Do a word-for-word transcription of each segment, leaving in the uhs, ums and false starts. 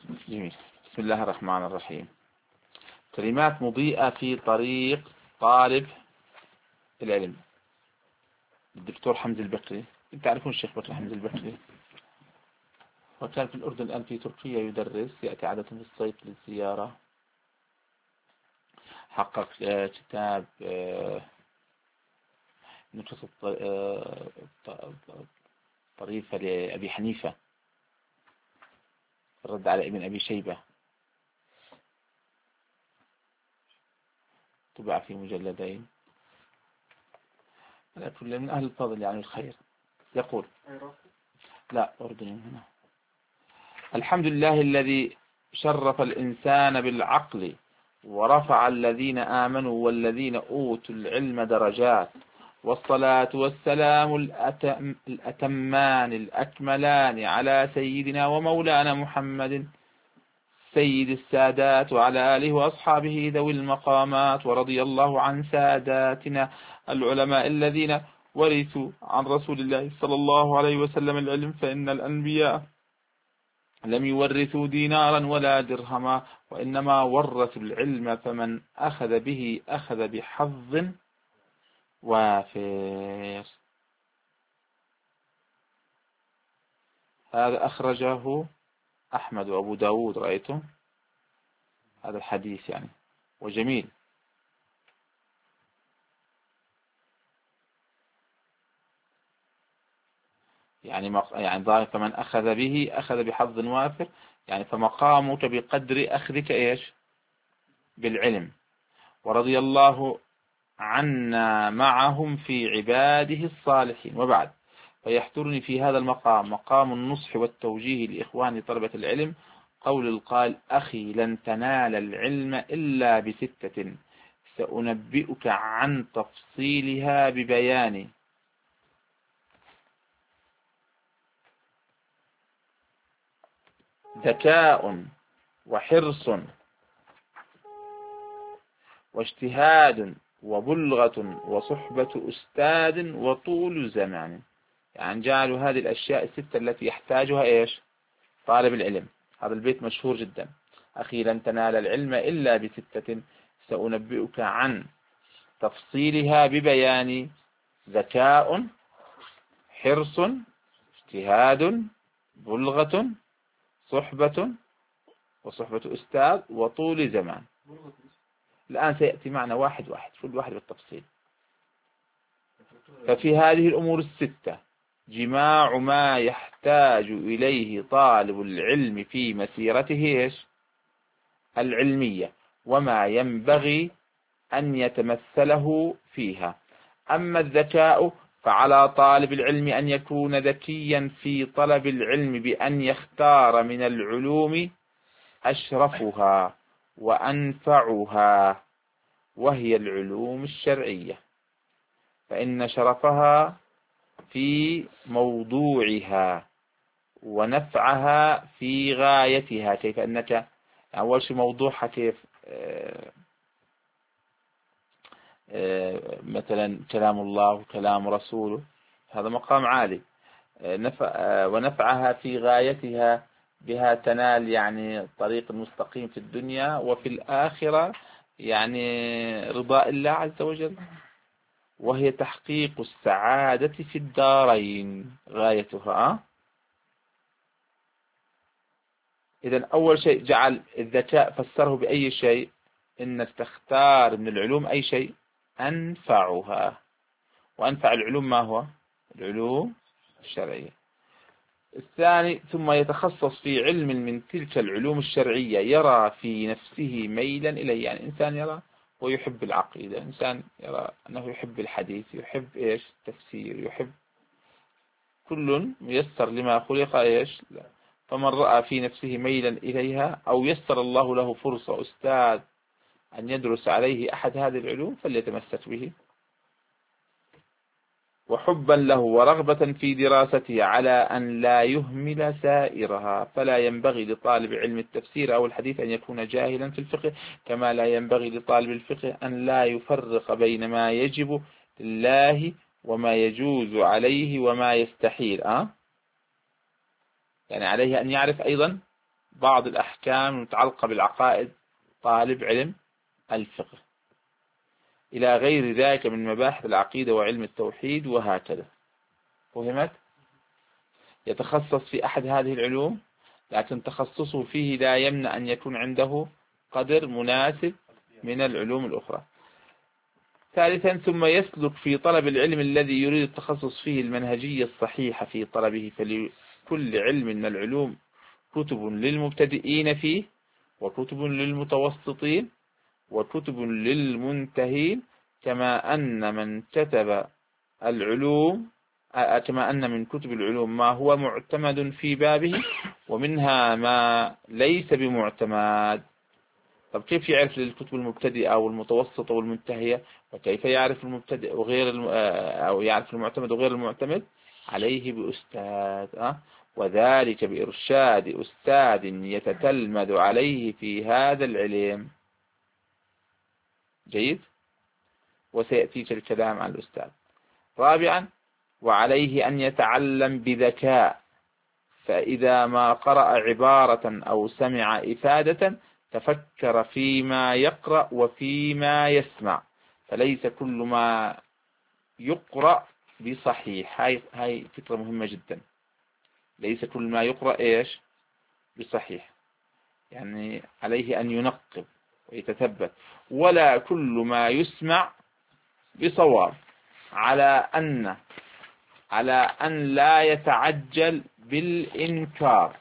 جميل. بسم الله الرحمن الرحيم. كلمات مضيئة في طريق طالب العلم. الدكتور حمزة البكري، تعرفون الشيخ بكري حمزة البكري؟ وكان في الأردن، الآن في تركيا يدرس، يأتي عادة في الصيف للزيارة. حقق كتاب نكتة طريفة لأبي حنيفة، الرد على ابن أبي شيبة، طبع في مجلدين. على كل من أهل الفضل يعني الخير. يقول: لا، أردني هنا. الحمد لله الذي شرف الإنسان بالعقل ورفع الذين آمنوا والذين أوتوا العلم درجات، والصلاة والسلام الأتمان الأكملان على سيدنا ومولانا محمد سيد السادات وعلى آله وأصحابه ذوي المقامات. ورضي الله عن ساداتنا العلماء الذين ورثوا عن رسول الله صلى الله عليه وسلم العلم، فإن الأنبياء لم يورثوا دينارا ولا درهما، وإنما ورثوا العلم، فمن أخذ به أخذ بحظ وافر. هذا أخرجه أحمد وأبو داود، رأيتم هذا الحديث يعني، وجميل. يعني يعني ظاهر فمن أخذ به أخذ بحظ وافر، يعني فمقامك بقدر أخذك إيش؟ بالعلم. ورضي الله عنا معهم في عباده الصالحين. وبعد، فيحضرني في هذا المقام مقام النصح والتوجيه لإخواني طلبة العلم قول القائل: أخي لن تنال العلم إلا بستة سأنبئك عن تفصيلها ببيان. ذكاء وحرص واجتهاد وبلغة وصحبة أستاذ وطول زمان. يعني جعلوا هذه الأشياء الستة التي يحتاجها إيش؟ طالب العلم. هذا البيت مشهور جدا: أخي لن تنال العلم إلا بستة سأنبئك عن تفصيلها ببيان. ذكاء، حرص، اجتهاد، بلغة، صحبة وصحبة أستاذ وطول زمان. الآن سيأتي معنا واحد واحد، كل واحد بالتفصيل. ففي هذه الأمور الستة جماع ما يحتاج إليه طالب العلم في مسيرته إيش؟ العلمية، وما ينبغي أن يتمثله فيها. أما الذكاء فعلى طالب العلم أن يكون ذكيا في طلب العلم بأن يختار من العلوم أشرفها وأنفعها، وهي العلوم الشرعية، فإن شرفها في موضوعها ونفعها في غايتها. كيف أنك أول شيء موضوعها كيف؟ مثلا كلام الله وكلام رسوله، هذا مقام عالي. ونفعها في غايتها، بها تنال يعني الطريق المستقيم في الدنيا وفي الآخرة، يعني رضاء الله عز وجل، وهي تحقيق السعادة في الدارين غايتها. إذن أول شيء جعل الذكاء فسره بأي شيء؟ إنك تختار من العلوم أي شيء أنفعها، وأنفع العلوم ما هو؟ العلوم الشرعية. الثاني، ثم يتخصص في علم من تلك العلوم الشرعية يرى في نفسه ميلا إليه. يعني إنسان يرى ويحب العقيدة، إنسان يرى أنه يحب الحديث، يحب إيش؟ التفسير، يحب، كل ميسر لما خلق إيش؟ لا. فمن رأى في نفسه ميلا إليها أو يسر الله له فرصة أستاذ أن يدرس عليه أحد هذه العلوم فليتمسك به، وحبا له ورغبة في دراسته على أن لا يهمل سائرها. فلا ينبغي لطالب علم التفسير أو الحديث أن يكون جاهلا في الفقه، كما لا ينبغي لطالب الفقه أن لا يفرق بين ما يجب لله وما يجوز عليه وما يستحيل. أه؟ يعني عليه أن يعرف أيضا بعض الأحكام المتعلقة بالعقائد طالب علم الفقه، إلى غير ذلك من مباحث العقيدة وعلم التوحيد وهكذا. فهمت؟ يتخصص في أحد هذه العلوم، لكن تخصصه فيه لا يمنع أن يكون عنده قدر مناسب من العلوم الأخرى. ثالثا، ثم يسلك في طلب العلم الذي يريد التخصص فيه المنهجية الصحيحة في طلبه، فلكل علم من العلوم كتب للمبتدئين فيه، وكتب للمتوسطين، وكتب للمنتهين، كما أن من كتب العلوم كما أن من كتب العلوم ما هو معتمد في بابه، ومنها ما ليس بمعتمد. طب كيف يعرف للكتب المبتدئة والمتوسطة والمنتهية؟ وكيف يعرف المبتدئ وغير الم... أو يعرف المعتمد وغير المعتمد؟ عليه بأستاذ، أه؟ وذلك بإرشاد أستاذ يتتلمذ عليه في هذا العلم. جيد، وسيأتيك الكلام عن الأستاذ. رابعا، وعليه أن يتعلم بذكاء، فإذا ما قرأ عبارة أو سمع إفادة تفكر فيما يقرأ وفيما يسمع، فليس كل ما يقرأ بصحيح. هاي هاي فكرة مهمة جدا. ليس كل ما يقرأ إيش بصحيح، يعني عليه أن ينقب ويتثبت. ولا كل ما يسمع بصواب، على أن على أن لا يتعجل بالإنكار،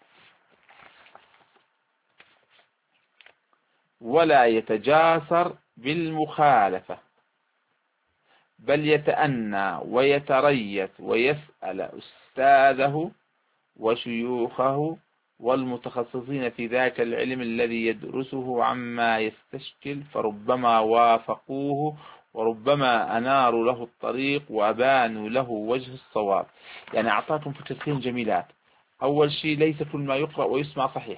ولا يتجاسر بالمخالفة، بل يتأنى ويتريث ويسأل أستاذه وشيوخه والمتخصصين في ذاك العلم الذي يدرسه عما يستشكل، فربما وافقوه وربما أناروا له الطريق وأبانوا له وجه الصواب. يعني أعطاكم فكرتين جميلات. أول شيء، ليس كل ما يقرأ ويسمع صحيح،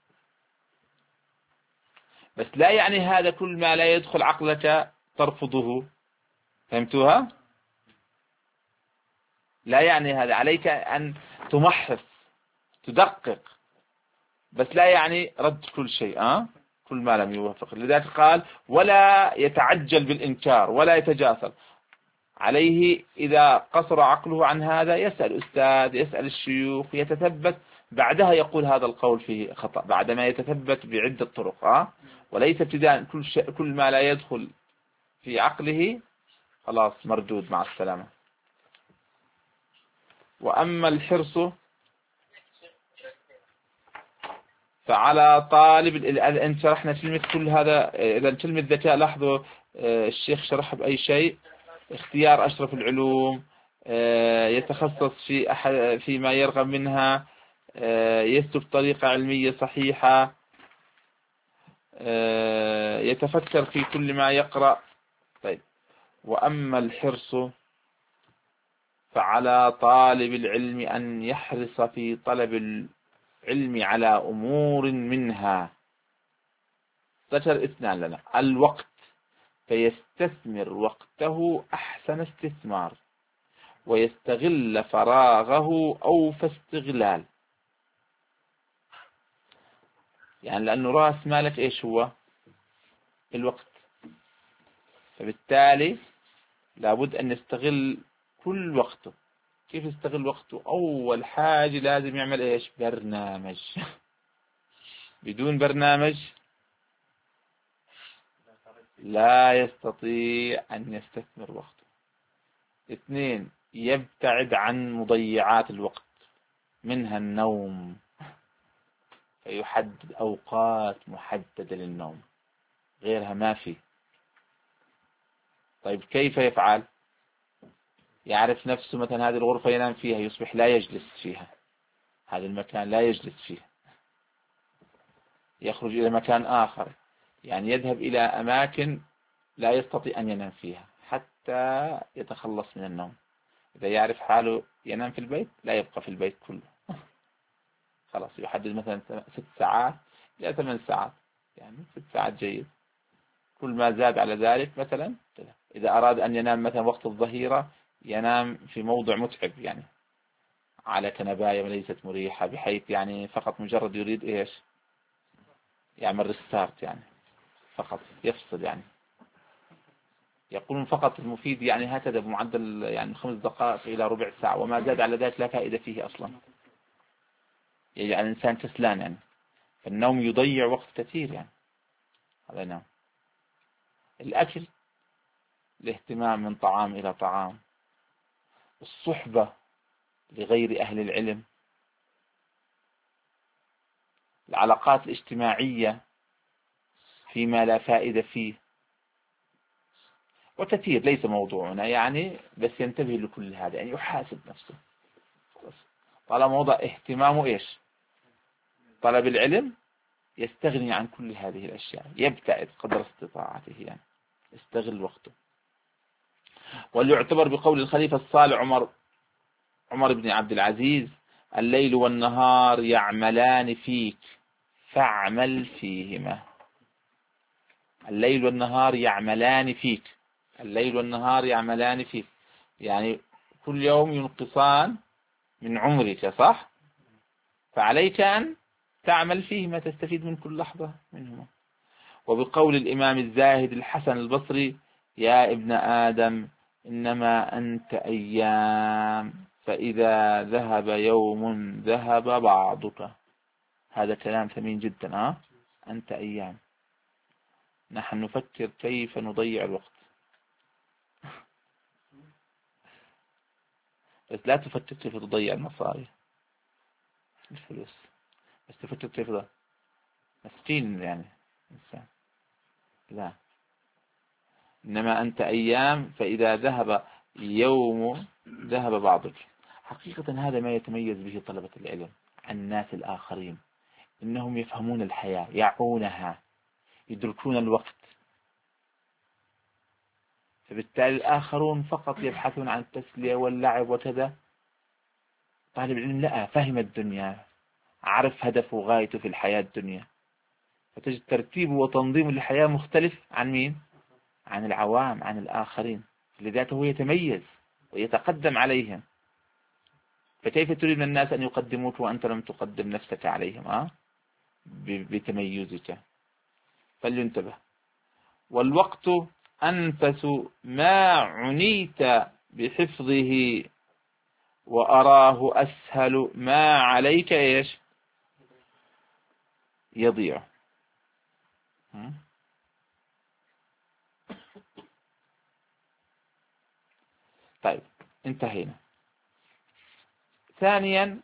بس لا يعني هذا كل ما لا يدخل عقلك ترفضه. فهمتوها؟ لا يعني هذا، عليك أن تمحص تدقق، بس لا يعني رد كل شيء، أه؟ كل ما لم يوافق. لذلك قال ولا يتعجل بالإنكار ولا يتجاسر. عليه إذا قصر عقله عن هذا يسأل أستاذ، يسأل الشيوخ، يتثبت، بعدها يقول هذا القول فيه خطأ بعدما يتثبت بعدة طرق، أه؟ وليس ابتداء كل شيء كل ما لا يدخل في عقله خلاص مردود مع السلامة. وأما الحرص فعلى طالب الآن شرحنا كلمة كل هذا. إذا كلمة ذكاء لاحظوا الشيخ شرح بأي شيء: اختيار أشرف العلوم، يتخصص في أحد فيما يرغب منها، يسلك طريقة علمية صحيحة، يتفكر في كل ما يقرأ. طيب، وأما الحرص فعلى طالب العلم أن يحرص في طلب العلم على أمور منها. ذكر اثنان لنا: الوقت، فيستثمر وقته أحسن استثمار، ويستغل فراغه أوفى استغلال. يعني لأنه رأس مالك إيش هو؟ الوقت، فبالتالي لابد أن يستغل كل وقته. كيف يستغل وقته؟ أول حاجة لازم يعمل إيش؟ برنامج. بدون برنامج لا يستطيع أن يستثمر وقته. اثنين، يبتعد عن مضيعات الوقت، منها النوم، فيحدد أوقات محددة للنوم، غيرها ما في. طيب كيف يفعل؟ يعرف نفسه مثلا هذه الغرفة ينام فيها، يصبح لا يجلس فيها، هذا المكان لا يجلس فيه، يخرج إلى مكان آخر، يعني يذهب إلى أماكن لا يستطيع أن ينام فيها حتى يتخلص من النوم. إذا يعرف حاله ينام في البيت لا يبقى في البيت كله، خلاص يحدد مثلا ست ساعات إلى ثمان ساعات، يعني ست ساعات جيد. كل ما زاد على ذلك مثلا، إذا أراد أن ينام مثلا وقت الظهيرة ينام في موضع متعب، يعني على كنباية ليست مريحة، بحيث يعني فقط مجرد يريد إيش يعمل ريستارت، يعني فقط يفصل. يعني يقولون فقط المفيد يعني هكذا بمعدل يعني خمس دقائق إلى ربع ساعة، وما زاد على ذلك لا فائدة فيه أصلا، يعني الإنسان كسلان. يعني فالنوم يضيع وقت كثير. يعني هذا نوم. الأكل، الاهتمام من طعام إلى طعام، الصحبة لغير أهل العلم، العلاقات الاجتماعية فيما لا فائدة فيه، وكثير ليس موضوعنا يعني، بس ينتبه لكل هذا، يعني يحاسب نفسه. طالما موضع اهتمامه إيش طلب العلم، يستغني عن كل هذه الأشياء، يبتعد قدر استطاعته، يعني يستغل وقته. وليعتبر بقول الخليفة الصالح عمر عمر بن عبد العزيز: الليل والنهار يعملان فيك فاعمل فيهما. الليل والنهار يعملان فيك، الليل والنهار يعملان فيك، يعني كل يوم ينقصان من عمرك، صح؟ فعليك أن تعمل فيهما، تستفيد من كل لحظة منهما. وبقول الإمام الزاهد الحسن البصري: يا ابن آدم إنما أنت أيام، فإذا ذهب يوم ذهب بعضك. هذا كلام ثمين جدا. أه؟ أنت أيام. نحن نفكر كيف نضيع الوقت، بس لا تفكر كيف تضيع المصاري الفلوس، بس تفكر كيف ده مسكين يعني إنسان. لا، إنما أنت أيام فإذا ذهب يوم ذهب بعضك. حقيقة هذا ما يتميز به طلبة العلم عن الناس الآخرين، إنهم يفهمون الحياة، يعونها، يدركون الوقت. فبالتالي الآخرون فقط يبحثون عن التسلية واللعب وكذا. طالب العلم لا، فهم الدنيا، عرف هدفه وغايته في الحياة الدنيا، فتجد ترتيبه وتنظيمه للحياة مختلف عن مين؟ عن العوام، عن الآخرين. لذلك هو يتميز ويتقدم عليهم. فكيف تريد من الناس أن يقدموك وأنت لم تقدم نفسك عليهم؟ أه؟ بتميزك. فلينتبه. والوقت أنفس ما عنيت بحفظه، وأراه أسهل ما عليك إيش يضيع. طيب، انتهينا. ثانيا،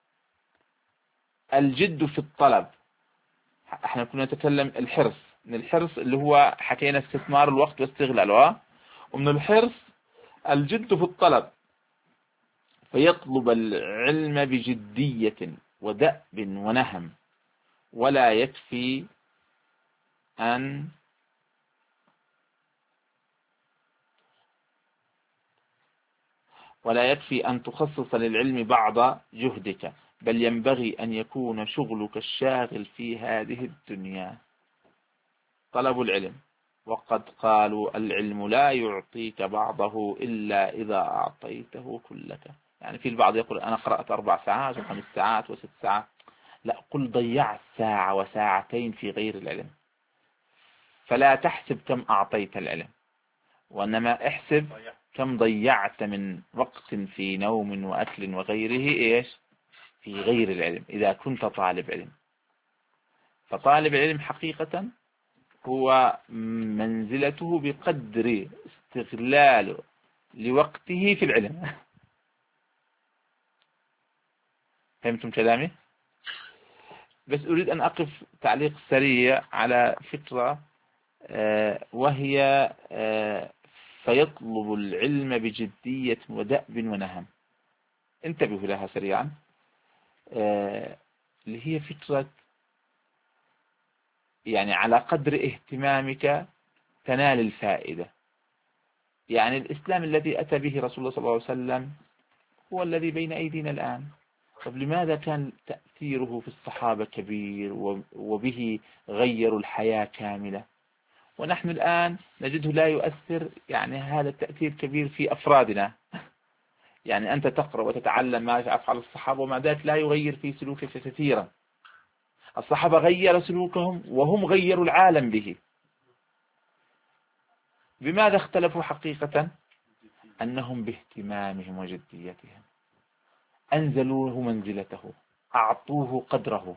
الجد في الطلب. احنا كنا نتكلم الحرص، من الحرص اللي هو حكينا استثمار الوقت واستغلاله، ومن الحرص الجد في الطلب، فيطلب العلم بجدية ودأب ونهم، ولا يكفي أن ولا يكفي أن تخصص للعلم بعض جهدك، بل ينبغي أن يكون شغلك الشاغل في هذه الدنيا طلب العلم. وقد قالوا: العلم لا يعطيك بعضه إلا إذا أعطيته كلك. يعني في البعض يقول: أنا قرأت أربع ساعات وخمس ساعات وست ساعات. لا، قل ضيعت ساعة وساعتين في غير العلم، فلا تحسب كم أعطيت العلم، وإنما احسب كم ضيعت من وقت في نوم وأكل وغيره إيش في غير العلم، إذا كنت طالب علم. فطالب العلم حقيقة هو منزلته بقدر استغلاله لوقته في العلم. فهمتم كلامي؟ بس أريد أن أقف تعليق سريع على فكرة، وهي فيطلب العلم بجدية ودأب ونهم. انتبهوا لها سريعا. اللي هي فكرة يعني على قدر اهتمامك تنال الفائدة. يعني الإسلام الذي أتى به رسول الله صلى الله عليه وسلم هو الذي بين أيدينا الآن. طب لماذا كان تأثيره في الصحابة كبير وبه غيروا الحياة كاملة، ونحن الآن نجده لا يؤثر يعني هذا التأثير كبير في أفرادنا؟ يعني أنت تقرأ وتتعلم ما يفعل الصحابة ومع ذلك لا يغير في سلوكك كثيرا. الصحابة غير سلوكهم وهم غيروا العالم به. بماذا اختلفوا حقيقة؟ أنهم باهتمامهم وجديتهم أنزلوه منزلته، أعطوه قدره.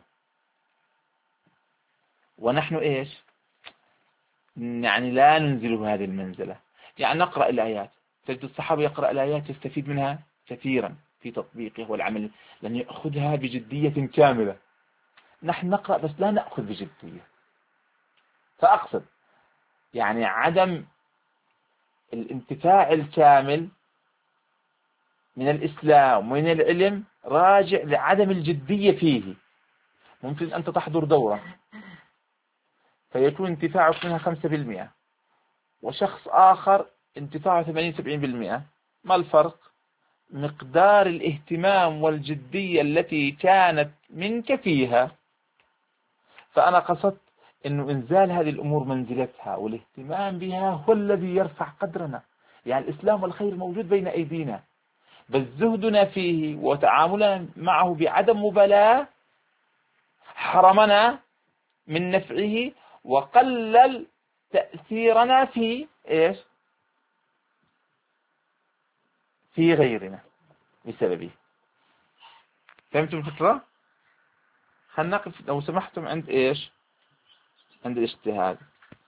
ونحن إيش؟ يعني لا ننزله هذه المنزلة. يعني نقرأ الآيات، تجد الصحابة يقرأ الآيات يستفيد منها كثيرا في تطبيقه والعمل، لن يأخذها بجدية كاملة. نحن نقرأ بس لا نأخذ بجدية. فأقصد يعني عدم الانتفاع الكامل من الإسلام ومن العلم راجع لعدم الجدية فيه. ممكن أنت تحضر دورة فيكون انتفاعك منها خمسة بالمئة وشخص آخر انتفاعه ثمانين سبعين بالمئة. ما الفرق؟ مقدار الاهتمام والجدية التي كانت منك فيها. فأنا قصدت أنه إنزال هذه الأمور منزلتها والاهتمام بها هو الذي يرفع قدرنا. يعني الإسلام والخير موجود بين أيدينا، بس زهدنا فيه وتعاملنا معه بعدم مبالاة حرمنا من نفعه وقلل تأثيرنا في إيش؟ في غيرنا بسببه. فهمتم الفكرة؟ خلينا نقف لو سمحتم عند إيش؟ عند الاجتهاد.